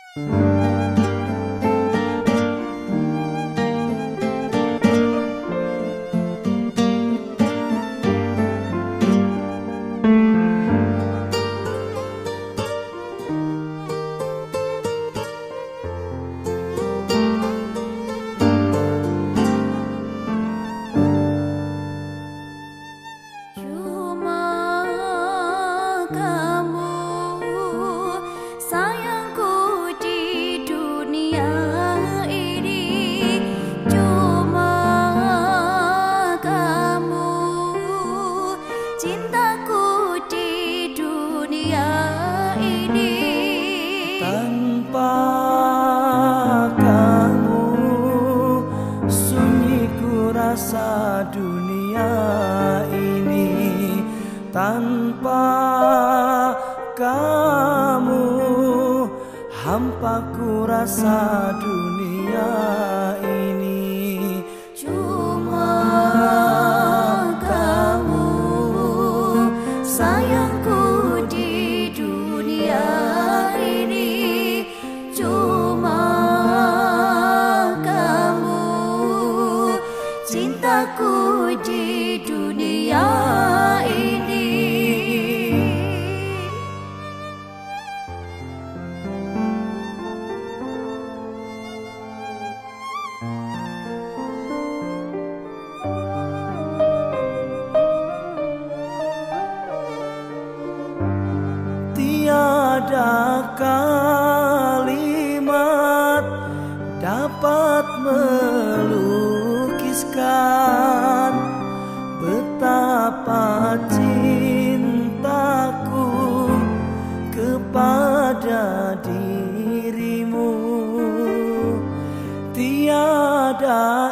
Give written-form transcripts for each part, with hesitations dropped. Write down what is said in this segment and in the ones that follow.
Tanpa kamu sunyi ku rasa dunia ini. Tanpa kamu hampa ku rasa dunia ini. Cuma kamu sayangku di dunia ini. Cuma kamu cintaku di dunia ini. Tiada kalimat dapat melukiskan betapa cintaku kepada dirimu. Tiada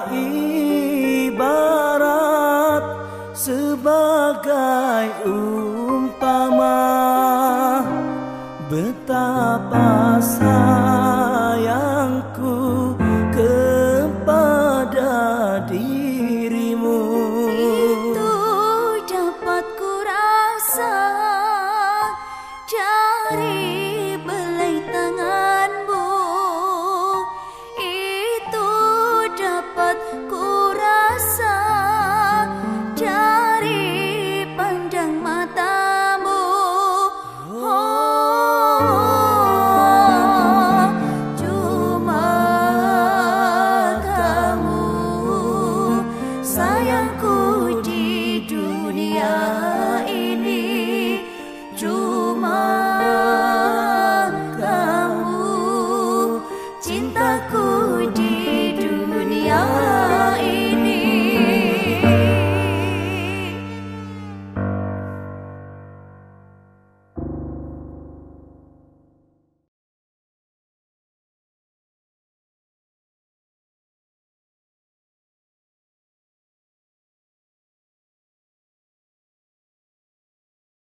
ibarat sebagai umpama betapa sayangku